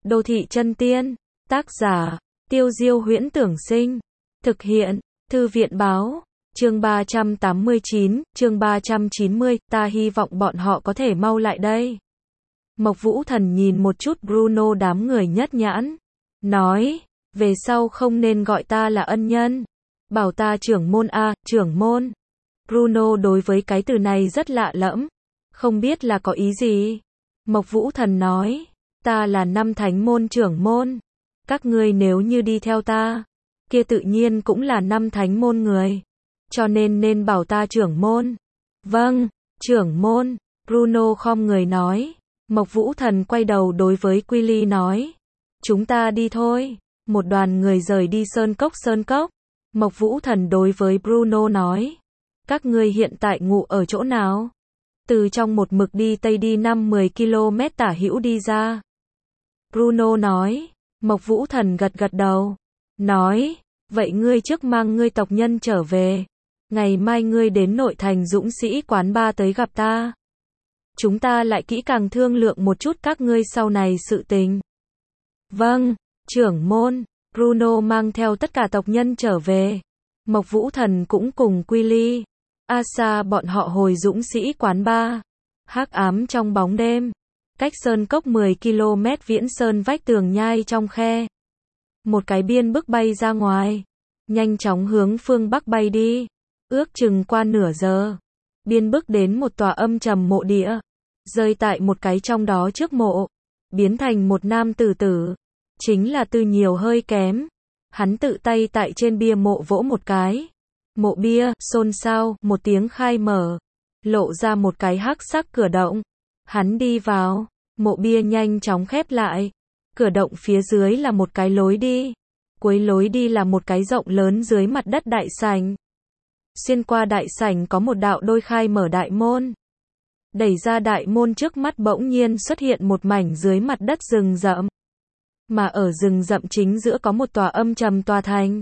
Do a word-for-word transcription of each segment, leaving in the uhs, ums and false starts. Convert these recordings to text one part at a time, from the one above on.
Đô thị chân tiên. Tác giả, Tiêu Diêu Huyễn Tưởng Sinh. Thực hiện, Thư viện Báo. Chương ba trăm tám mươi chín, chương ba trăm chín mươi, ta hy vọng bọn họ có thể mau lại đây. Mộc Vũ Thần nhìn một chút Bruno đám người nhất nhãn. Nói, về sau không nên gọi ta là ân nhân. Bảo ta trưởng môn a, trưởng môn. Bruno đối với cái từ này rất lạ lẫm. Không biết là có ý gì. Mộc Vũ Thần nói, ta là năm thánh môn trưởng môn. Các ngươi nếu như đi theo ta, kia tự nhiên cũng là năm thánh môn người. Cho nên nên bảo ta trưởng môn. Vâng, trưởng môn. Bruno khom người nói. Mộc Vũ Thần quay đầu đối với Quilly nói. Chúng ta đi thôi. Một đoàn người rời đi sơn cốc sơn cốc. Mộc Vũ Thần đối với Bruno nói. Các ngươi hiện tại ngủ ở chỗ nào? Từ trong một mực đi tây đi năm mười ki lô mét tả hữu đi ra. Bruno nói. Mộc Vũ Thần gật gật đầu. Nói. Vậy ngươi trước mang ngươi tộc nhân trở về. Ngày mai ngươi đến nội thành Dũng Sĩ quán ba tới gặp ta. Chúng ta lại kỹ càng thương lượng một chút các ngươi sau này sự tình. Vâng, trưởng môn. Bruno mang theo tất cả tộc nhân trở về. Mộc Vũ Thần cũng cùng Quilly, Asa bọn họ hồi Dũng Sĩ quán ba. Hắc ám trong bóng đêm. Cách sơn cốc mười ki lô mét viễn sơn vách tường nhai trong khe. Một cái biên bức bay ra ngoài. Nhanh chóng hướng phương Bắc bay đi. Ước chừng qua nửa giờ. Biên bức đến một tòa âm trầm mộ địa. Rơi tại một cái trong đó trước mộ. Biến thành một nam tử tử. Chính là Tư Nhiều hơi kém. Hắn tự tay tại trên bia mộ vỗ một cái. Mộ bia, xôn xao, một tiếng khai mở. Lộ ra một cái hắc sắc cửa động. Hắn đi vào. Mộ bia nhanh chóng khép lại. Cửa động phía dưới là một cái lối đi. Cuối lối đi là một cái rộng lớn dưới mặt đất đại sảnh. Xuyên qua đại sảnh có một đạo đôi khai mở đại môn. Đẩy ra đại môn trước mắt bỗng nhiên xuất hiện một mảnh dưới mặt đất rừng rậm. Mà ở rừng rậm chính giữa có một tòa âm trầm tòa thành.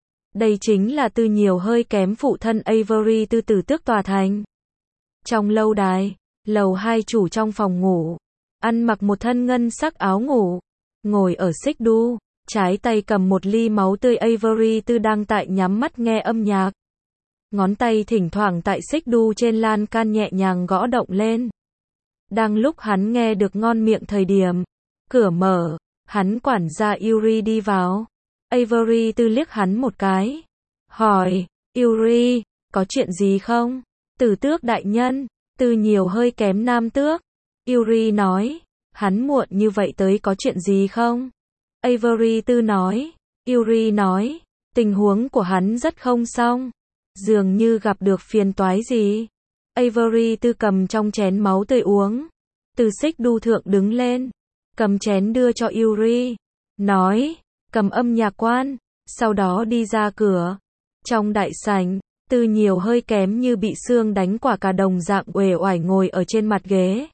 Đây chính là Tư Nhiều hơi kém phụ thân Avery Tư Tử Tước tòa thành. Trong lâu đài, lầu hai chủ trong phòng ngủ. Ăn mặc một thân ngân sắc áo ngủ. Ngồi ở xích đu, trái tay cầm một ly máu tươi Avery Tư đang tại nhắm mắt nghe âm nhạc. Ngón tay thỉnh thoảng tại xích đu trên lan can nhẹ nhàng gõ động lên. Đang lúc hắn nghe được ngon miệng thời điểm, cửa mở, hắn quản gia Yuri đi vào. Avery Tư liếc hắn một cái. Hỏi, Yuri, có chuyện gì không? Tử Tước đại nhân. Tư Nhiều hơi kém nam tước. Yuri nói, hắn muộn như vậy tới có chuyện gì không? Avery Tư nói. Yuri nói, tình huống của hắn rất không xong. Dường như gặp được phiền toái gì. Avery Tư cầm trong chén máu tươi uống. Từ xích đu thượng đứng lên. Cầm chén đưa cho Yuri. Nói, cầm âm nhạc quan. Sau đó đi ra cửa. Trong đại sảnh, Tư Nhiều hơi kém như bị xương đánh quả cà đồng dạng uể oải ngồi ở trên mặt ghế.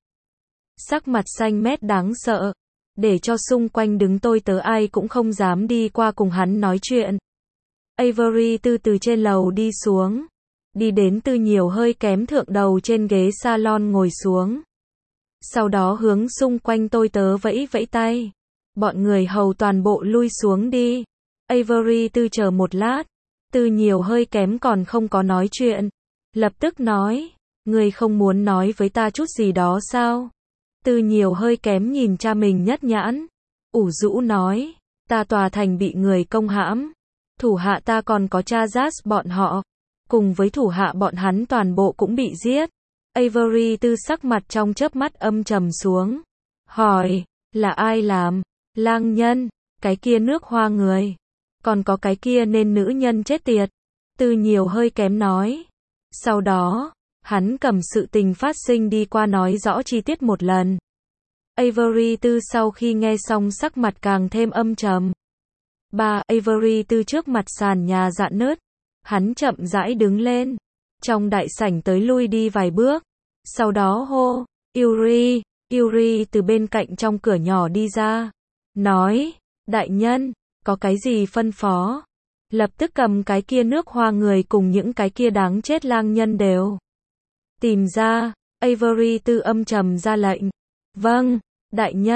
Sắc mặt xanh mét đáng sợ. Để cho xung quanh đứng tôi tớ ai cũng không dám đi qua cùng hắn nói chuyện. Avery Tư từ trên lầu đi xuống. Đi đến Tư Nhiều hơi kém thượng đầu trên ghế salon ngồi xuống. Sau đó hướng xung quanh tôi tớ vẫy vẫy tay. Bọn người hầu toàn bộ lui xuống đi. Avery Tư chờ một lát. Tư Nhiều hơi kém còn không có nói chuyện. Lập tức nói. Người không muốn nói với ta chút gì đó sao? Tư Nhiều hơi kém nhìn cha mình nhất nhãn. Ủ rũ nói. Ta tòa thành bị người công hãm. Thủ hạ ta còn có cha Jas bọn họ. Cùng với thủ hạ bọn hắn toàn bộ cũng bị giết. Avery Tư sắc mặt trong chớp mắt âm trầm xuống. Hỏi, là ai làm? Lang nhân, cái kia nước hoa người. Còn có cái kia nên nữ nhân chết tiệt. Tư Nhiều hơi kém nói. Sau đó, hắn cầm sự tình phát sinh đi qua nói rõ chi tiết một lần. Avery Tư sau khi nghe xong sắc mặt càng thêm âm trầm. Ba, Avery Tư trước mặt sàn nhà rạn nứt. Hắn chậm rãi đứng lên. Trong đại sảnh tới lui đi vài bước. Sau đó hô, Yuri, Yuri từ bên cạnh trong cửa nhỏ đi ra. Nói, đại nhân, có cái gì phân phó? Lập tức cầm cái kia nước hoa người cùng những cái kia đáng chết lang nhân đều tìm ra. Avery Tư âm trầm ra lệnh. Vâng, đại nhân.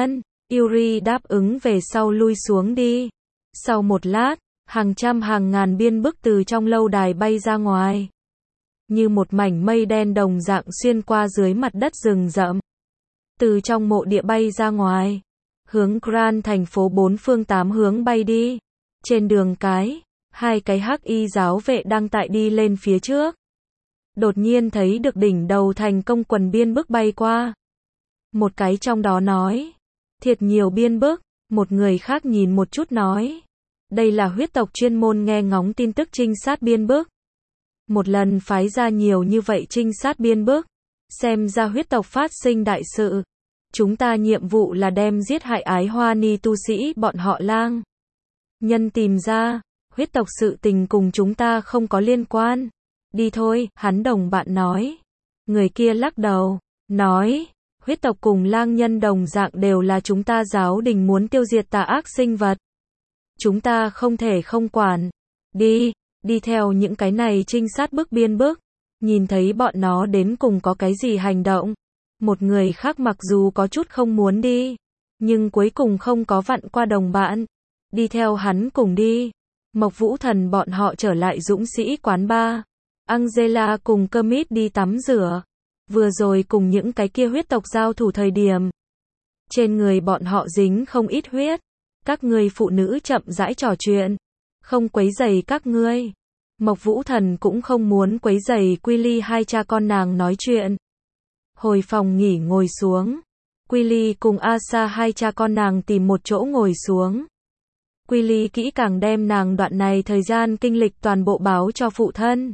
Yuri đáp ứng về sau lui xuống đi. Sau một lát, hàng trăm hàng ngàn biên bức từ trong lâu đài bay ra ngoài. Như một mảnh mây đen đồng dạng xuyên qua dưới mặt đất rừng rậm. Từ trong mộ địa bay ra ngoài. Hướng Grand thành phố bốn phương tám hướng bay đi. Trên đường cái, hai cái hắc y giáo vệ đang tại đi lên phía trước. Đột nhiên thấy được đỉnh đầu thành công quần biên bức bay qua. Một cái trong đó nói. Thiệt nhiều biên bức. Một người khác nhìn một chút nói. Đây là huyết tộc chuyên môn nghe ngóng tin tức trinh sát biên bức. Một lần phái ra nhiều như vậy trinh sát biên bức. Xem ra huyết tộc phát sinh đại sự. Chúng ta nhiệm vụ là đem giết hại ái hoa ni tu sĩ bọn họ lang. Nhân tìm ra, huyết tộc sự tình cùng chúng ta không có liên quan. Đi thôi, hắn đồng bạn nói. Người kia lắc đầu, nói, huyết tộc cùng lang nhân đồng dạng đều là chúng ta giáo đình muốn tiêu diệt tà ác sinh vật. Chúng ta không thể không quản. Đi, đi theo những cái này trinh sát bức biên bức. Nhìn thấy bọn nó đến cùng có cái gì hành động. Một người khác mặc dù có chút không muốn đi, nhưng cuối cùng không có vặn qua đồng bạn. Đi theo hắn cùng đi. Mộc Vũ Thần bọn họ trở lại Dũng Sĩ quán bar. Angela cùng Kermit đi tắm rửa. Vừa rồi cùng những cái kia huyết tộc giao thủ thời điểm. Trên người bọn họ dính không ít huyết. Các người phụ nữ chậm rãi trò chuyện. Không quấy rầy các ngươi. Mộc Vũ Thần cũng không muốn quấy rầy Quilly hai cha con nàng nói chuyện. Hồi phòng nghỉ ngồi xuống. Quilly cùng Asa hai cha con nàng tìm một chỗ ngồi xuống. Quilly kỹ càng đem nàng đoạn này thời gian kinh lịch toàn bộ báo cho phụ thân.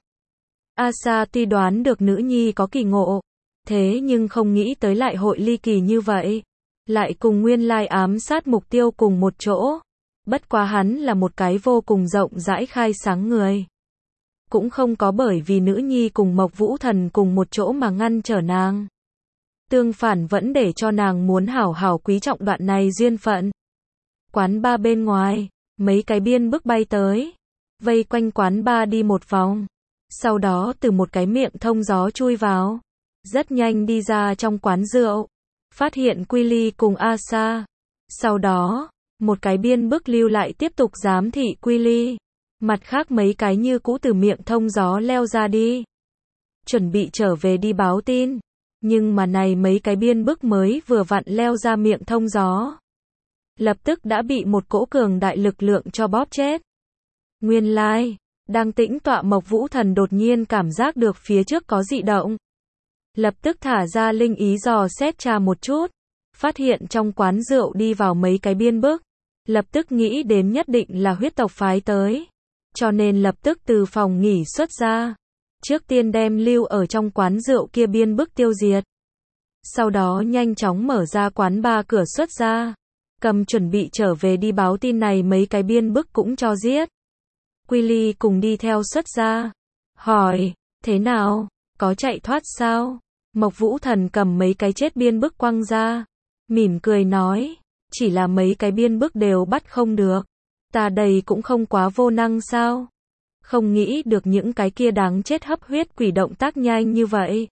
Asa tuy đoán được nữ nhi có kỳ ngộ, thế nhưng không nghĩ tới lại hội ly kỳ như vậy. Lại cùng nguyên lai ám sát mục tiêu cùng một chỗ. Bất quá hắn là một cái vô cùng rộng rãi khai sáng người. Cũng không có bởi vì nữ nhi cùng Mộc Vũ Thần cùng một chỗ mà ngăn trở nàng. Tương phản vẫn để cho nàng muốn hảo hảo quý trọng đoạn này duyên phận. Quán bar bên ngoài, mấy cái biên bức bay tới, vây quanh quán bar đi một vòng. Sau đó từ một cái miệng thông gió chui vào, rất nhanh đi ra trong quán rượu, phát hiện Quilly cùng Asa. Sau đó, một cái biên bức lưu lại tiếp tục giám thị Quilly. Mặt khác mấy cái như cũ từ miệng thông gió leo ra đi. Chuẩn bị trở về đi báo tin. Nhưng mà này mấy cái biên bức mới vừa vặn leo ra miệng thông gió. Lập tức đã bị một cỗ cường đại lực lượng cho bóp chết. Nguyên lai, đang tĩnh tọa Mộc Vũ Thần đột nhiên cảm giác được phía trước có dị động. Lập tức thả ra linh ý dò xét tra một chút. Phát hiện trong quán rượu đi vào mấy cái biên bức. Lập tức nghĩ đến nhất định là huyết tộc phái tới. Cho nên lập tức từ phòng nghỉ xuất ra. Trước tiên đem lưu ở trong quán rượu kia biên bức tiêu diệt. Sau đó nhanh chóng mở ra quán bar cửa xuất ra. Cầm chuẩn bị trở về đi báo tin này mấy cái biên bức cũng cho giết. Quilly cùng đi theo xuất ra. Hỏi, thế nào? Có chạy thoát sao? Mộc Vũ Thần cầm mấy cái chết biên bức quăng ra. Mỉm cười nói, chỉ là mấy cái biên bức đều bắt không được. Ta đây cũng không quá vô năng sao? Không nghĩ được những cái kia đáng chết hấp huyết quỷ động tác nhanh như vậy.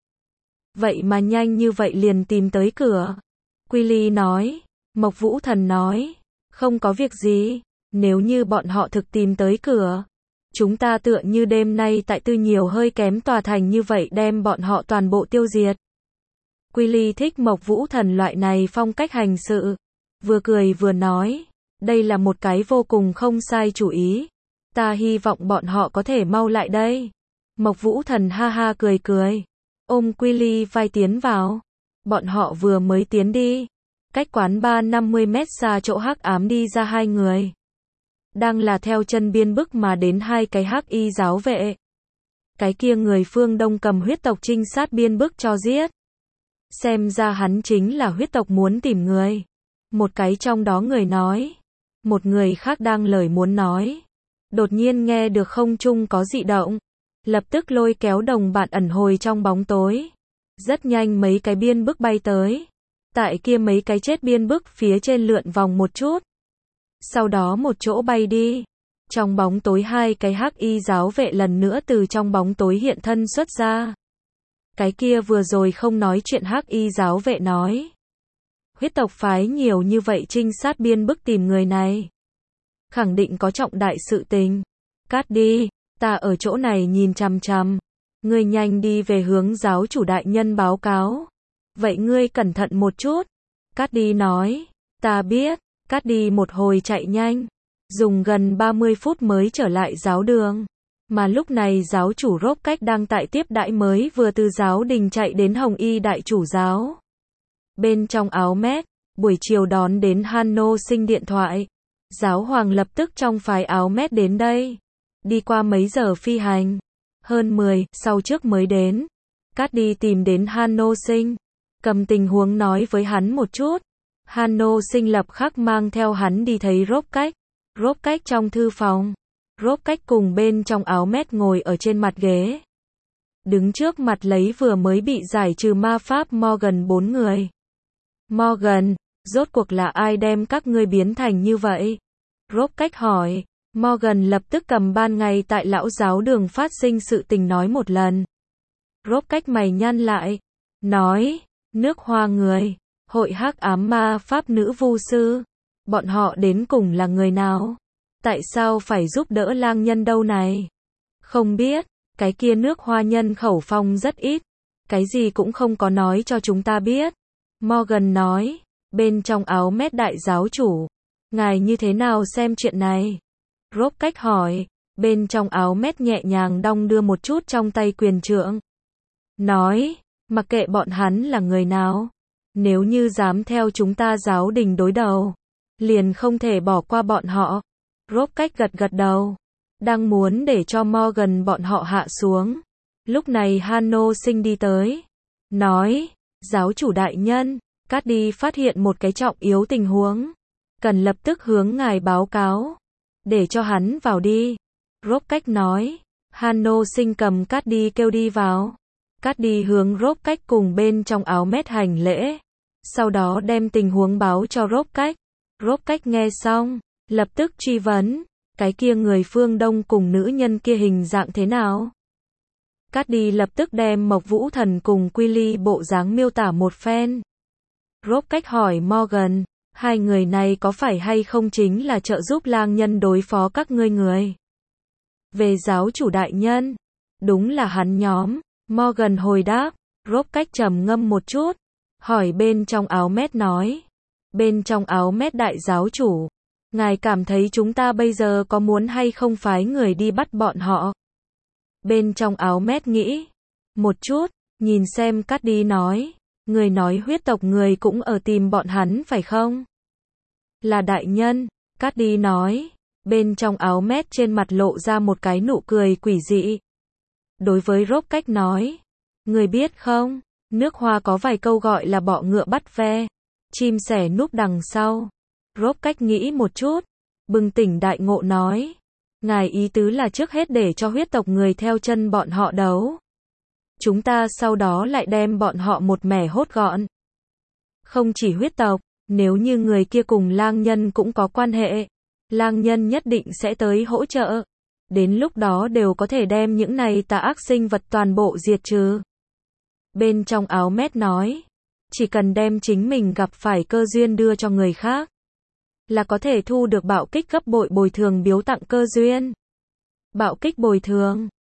Vậy mà nhanh như vậy liền tìm tới cửa. Quilly nói. Mộc Vũ Thần nói. Không có việc gì. Nếu như bọn họ thực tìm tới cửa. Chúng ta tựa như đêm nay tại tư nhiều hơi kém tòa thành như vậy đem bọn họ toàn bộ tiêu diệt. Quilly thích Mộc Vũ Thần loại này phong cách hành sự. Vừa cười vừa nói. Đây là một cái vô cùng không sai chủ ý. Ta hy vọng bọn họ có thể mau lại đây. Mộc Vũ Thần ha ha cười cười. Ôm Quilly vai tiến vào. Bọn họ vừa mới tiến đi. Cách quán bar năm mươi mét xa chỗ hắc ám đi ra hai người. Đang là theo chân biên bức mà đến hai cái hắc y giáo vệ. Cái kia người phương Đông cầm huyết tộc trinh sát biên bức cho giết. Xem ra hắn chính là huyết tộc muốn tìm người. Một cái trong đó người nói. Một người khác đang lời muốn nói. Đột nhiên nghe được không trung có dị động. Lập tức lôi kéo đồng bạn ẩn hồi trong bóng tối. Rất nhanh mấy cái biên bức bay tới. Tại kia mấy cái chết biên bức phía trên lượn vòng một chút. Sau đó một chỗ bay đi. Trong bóng tối hai cái hắc y giáo vệ lần nữa từ trong bóng tối hiện thân xuất ra. Cái kia vừa rồi không nói chuyện hắc y giáo vệ nói. Huyết tộc phái nhiều như vậy trinh sát biên bức tìm người này. Khẳng định có trọng đại sự tình. Cát đi, ta ở chỗ này nhìn chằm chằm. Ngươi nhanh đi về hướng giáo chủ đại nhân báo cáo. Vậy ngươi cẩn thận một chút. Cát đi nói, ta biết. Cát đi một hồi chạy nhanh. Dùng gần ba mươi phút mới trở lại giáo đường. Mà lúc này giáo chủ Rốt Cách đang tại tiếp đãi mới vừa từ giáo đình chạy đến Hồng Y đại chủ giáo. Bên trong áo mét, buổi chiều đón đến Hanno Sinh điện thoại. Giáo hoàng lập tức trong phái áo mét đến đây. Đi qua mấy giờ phi hành. Hơn mười, sau trước mới đến. Cát đi tìm đến Hanno Sinh. Cầm tình huống nói với hắn một chút. Hanno Sinh lập khắc mang theo hắn đi thấy Rốt Cách. Rốt Cách trong thư phòng. Rốt Cách cùng bên trong áo mét ngồi ở trên mặt ghế. Đứng trước mặt lấy vừa mới bị giải trừ ma pháp Morgan bốn người. Morgan, rốt cuộc là ai đem các ngươi biến thành như vậy? Rốt Cách hỏi. Morgan lập tức cầm ban ngày tại lão giáo đường phát sinh sự tình nói một lần. Rốt Cách mày nhăn lại. Nói, nước Hoa người, hội hắc ám ma pháp nữ vu sư. Bọn họ đến cùng là người nào? Tại sao phải giúp đỡ lang nhân đâu này? Không biết, cái kia nước Hoa nhân khẩu phong rất ít. Cái gì cũng không có nói cho chúng ta biết. Morgan nói, bên trong áo mét đại giáo chủ. Ngài như thế nào xem chuyện này? Rốt Cách hỏi, bên trong áo mét nhẹ nhàng đong đưa một chút trong tay quyền trượng. Nói, mặc kệ bọn hắn là người nào. Nếu như dám theo chúng ta giáo đình đối đầu. Liền không thể bỏ qua bọn họ. Rốt Cách gật gật đầu. Đang muốn để cho Morgan bọn họ hạ xuống. Lúc này Hanno Sinh đi tới. Nói, giáo chủ đại nhân, Cát đi phát hiện một cái trọng yếu tình huống. Cần lập tức hướng ngài báo cáo. Để cho hắn vào đi. Rốt Cách nói. Hanno Sinh cầm Cát đi kêu đi vào. Cát đi hướng Rốt Cách cùng bên trong áo mét hành lễ. Sau đó đem tình huống báo cho Rốt Cách. Rốt Cách nghe xong, lập tức truy vấn, cái kia người phương Đông cùng nữ nhân kia hình dạng thế nào? Cát đi lập tức đem Mộc Vũ Thần cùng Quilly bộ dáng miêu tả một phen. Rốt Cách hỏi Morgan, hai người này có phải hay không chính là trợ giúp lang nhân đối phó các ngươi người? Về giáo chủ đại nhân, đúng là hắn nhóm. Morgan hồi đáp. Rốt Cách trầm ngâm một chút, hỏi bên trong áo mét nói. Bên trong áo mét đại giáo chủ, ngài cảm thấy chúng ta bây giờ có muốn hay không phái người đi bắt bọn họ? Bên trong áo mét nghĩ một chút, nhìn xem Cát đi nói, người nói huyết tộc người cũng ở tìm bọn hắn phải không? Là đại nhân, Cát đi nói. Bên trong áo mét trên mặt lộ ra một cái nụ cười quỷ dị. Đối với Rốt Cách nói, người biết không, nước Hoa có vài câu gọi là bọ ngựa bắt ve. Chim sẻ núp đằng sau. Rốt Cách nghĩ một chút. Bừng tỉnh đại ngộ nói. Ngài ý tứ là trước hết để cho huyết tộc người theo chân bọn họ đấu. Chúng ta sau đó lại đem bọn họ một mẻ hốt gọn. Không chỉ huyết tộc, nếu như người kia cùng lang nhân cũng có quan hệ. Lang nhân nhất định sẽ tới hỗ trợ. Đến lúc đó đều có thể đem những này tà ác sinh vật toàn bộ diệt trừ. Bên trong áo mét nói. Chỉ cần đem chính mình gặp phải cơ duyên đưa cho người khác, là có thể thu được bạo kích gấp bội bồi thường biếu tặng cơ duyên. Bạo kích bồi thường,